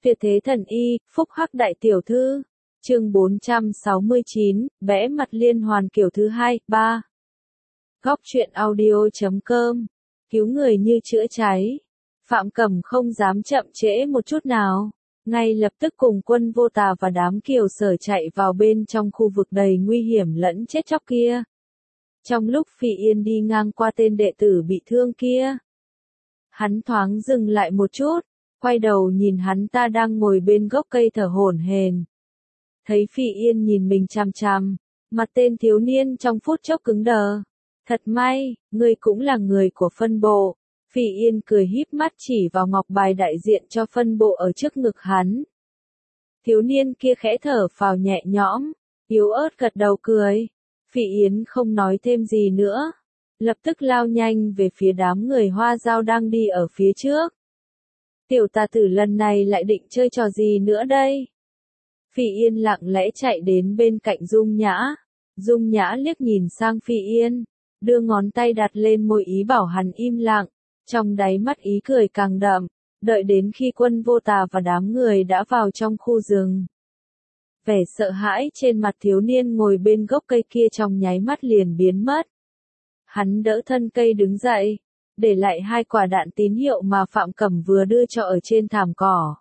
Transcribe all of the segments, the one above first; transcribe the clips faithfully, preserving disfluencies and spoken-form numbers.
Tuyệt thế thần y, phúc hắc đại tiểu thư. Chương bốn trăm sáu mươi chín, vẽ mặt liên hoàn kiểu thứ hai, ba. Góc truyện audio chấm com. Cứu người như chữa cháy. Phạm Cẩm không dám chậm trễ một chút nào. Ngay lập tức cùng Quân Vô Tà và đám kiều sở chạy vào bên trong khu vực đầy nguy hiểm lẫn chết chóc kia. Trong lúc Phỉ Yên đi ngang qua tên đệ tử bị thương kia, hắn thoáng dừng lại một chút, quay đầu nhìn hắn ta đang ngồi bên gốc cây thở hổn hển. Thấy Phỉ Yên nhìn mình chằm chằm, mặt tên thiếu niên trong phút chốc cứng đờ. Thật may, ngươi cũng là người của phân bộ. Phỉ Yên cười híp mắt chỉ vào ngọc bài đại diện cho phân bộ ở trước ngực hắn. Thiếu niên kia khẽ thở phào nhẹ nhõm, yếu ớt gật đầu cười. Phỉ Yên không nói thêm gì nữa, lập tức lao nhanh về phía đám người Hoa Dao đang đi ở phía trước. Tiểu tà tử lần này lại định chơi trò gì nữa đây? Phỉ Yên lặng lẽ chạy đến bên cạnh Dung Nhã. Dung Nhã liếc nhìn sang Phỉ Yên, đưa ngón tay đặt lên môi ý bảo hắn im lặng, trong đáy mắt ý cười càng đậm, đợi đến khi Quân Vô Tà và đám người đã vào trong khu rừng. Vẻ sợ hãi trên mặt thiếu niên ngồi bên gốc cây kia trong nháy mắt liền biến mất. Hắn đỡ thân cây đứng dậy, để lại hai quả đạn tín hiệu mà Phạm Cẩm vừa đưa cho ở trên thảm cỏ.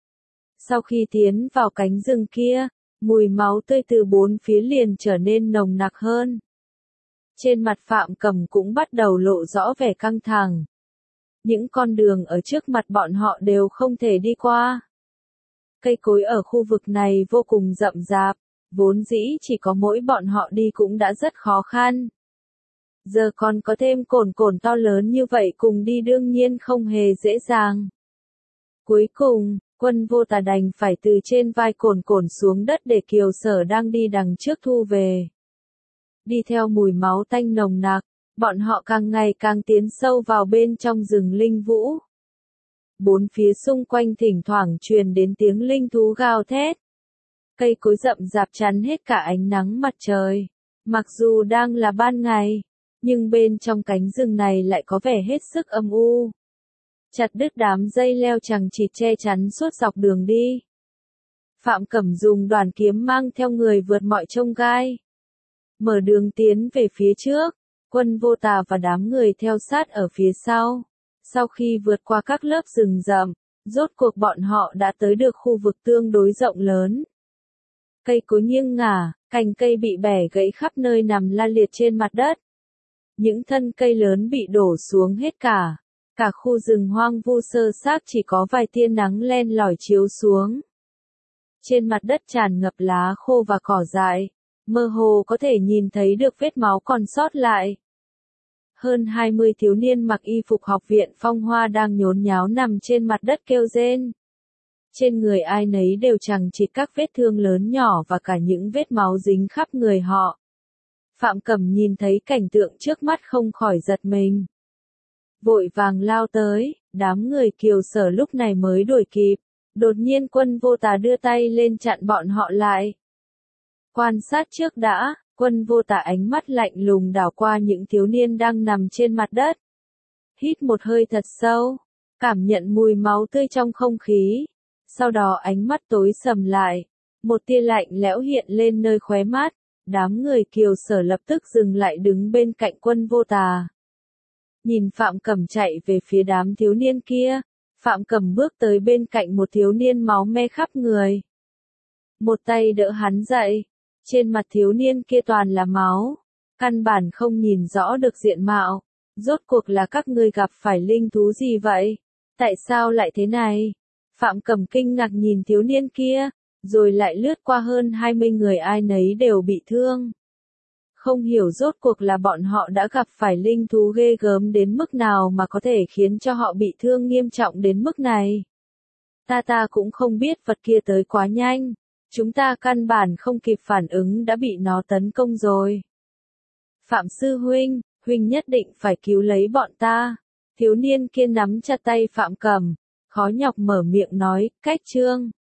Sau khi tiến vào cánh rừng kia, mùi máu tươi từ bốn phía liền trở nên nồng nặc hơn. Trên mặt Phạm Cẩm cũng bắt đầu lộ rõ vẻ căng thẳng. Những con đường ở trước mặt bọn họ đều không thể đi qua. Cây cối ở khu vực này vô cùng rậm rạp, vốn dĩ chỉ có mỗi bọn họ đi cũng đã rất khó khăn. Giờ còn có thêm cồn cồn to lớn như vậy cùng đi đương nhiên không hề dễ dàng. Cuối cùng, Quân Vô Tà đành phải từ trên vai cồn cồn xuống đất để kiều sở đang đi đằng trước thu về. Đi theo mùi máu tanh nồng nặc, bọn họ càng ngày càng tiến sâu vào bên trong rừng linh vũ. Bốn phía xung quanh thỉnh thoảng truyền đến tiếng linh thú gào thét. Cây cối rậm rạp chắn hết cả ánh nắng mặt trời. Mặc dù đang là ban ngày, nhưng bên trong cánh rừng này lại có vẻ hết sức âm u. Chặt đứt đám dây leo chằng chịt che chắn suốt dọc đường đi. Phạm Cẩm dùng đoàn kiếm mang theo người vượt mọi chông gai, mở đường tiến về phía trước. Quân Vô Tà và đám người theo sát ở phía sau. Sau khi vượt qua các lớp rừng rậm, rốt cuộc bọn họ đã tới được khu vực tương đối rộng lớn. Cây cối nghiêng ngả, cành cây bị bẻ gãy khắp nơi nằm la liệt trên mặt đất. Những thân cây lớn bị đổ xuống hết cả. Cả khu rừng hoang vu sơ xác chỉ có vài tia nắng len lỏi chiếu xuống. Trên mặt đất tràn ngập lá khô và cỏ dại, mơ hồ có thể nhìn thấy được vết máu còn sót lại. Hơn hai mươi thiếu niên mặc y phục học viện Phong Hoa đang nhốn nháo nằm trên mặt đất kêu rên. Trên người ai nấy đều chằng chịt các vết thương lớn nhỏ và cả những vết máu dính khắp người họ. Phạm Cẩm nhìn thấy cảnh tượng trước mắt không khỏi giật mình. Vội vàng lao tới, đám người kiều sở lúc này mới đuổi kịp. Đột nhiên Quân Vô Tà đưa tay lên chặn bọn họ lại. Quan sát trước đã. Quân Vô Tà ánh mắt lạnh lùng đảo qua những thiếu niên đang nằm trên mặt đất. Hít một hơi thật sâu, cảm nhận mùi máu tươi trong không khí. Sau đó ánh mắt tối sầm lại, một tia lạnh lẽo hiện lên nơi khóe mắt. Đám người kiều sở lập tức dừng lại đứng bên cạnh Quân Vô Tà. Nhìn Phạm Cẩm chạy về phía đám thiếu niên kia, Phạm Cẩm bước tới bên cạnh một thiếu niên máu me khắp người. Một tay đỡ hắn dậy. Trên mặt thiếu niên kia toàn là máu, căn bản không nhìn rõ được diện mạo. Rốt cuộc là các ngươi gặp phải linh thú gì vậy? Tại sao lại thế này? Phạm Cẩm kinh ngạc nhìn thiếu niên kia, rồi lại lướt qua hơn hai mươi người ai nấy đều bị thương. Không hiểu rốt cuộc là bọn họ đã gặp phải linh thú ghê gớm đến mức nào mà có thể khiến cho họ bị thương nghiêm trọng đến mức này. Ta ta cũng không biết, vật kia tới quá nhanh. Chúng ta căn bản không kịp phản ứng đã bị nó tấn công rồi. Phạm sư huynh, huynh nhất định phải cứu lấy bọn ta. Thiếu niên kia nắm chặt tay Phạm Cẩm, khó nhọc mở miệng nói, cách chương.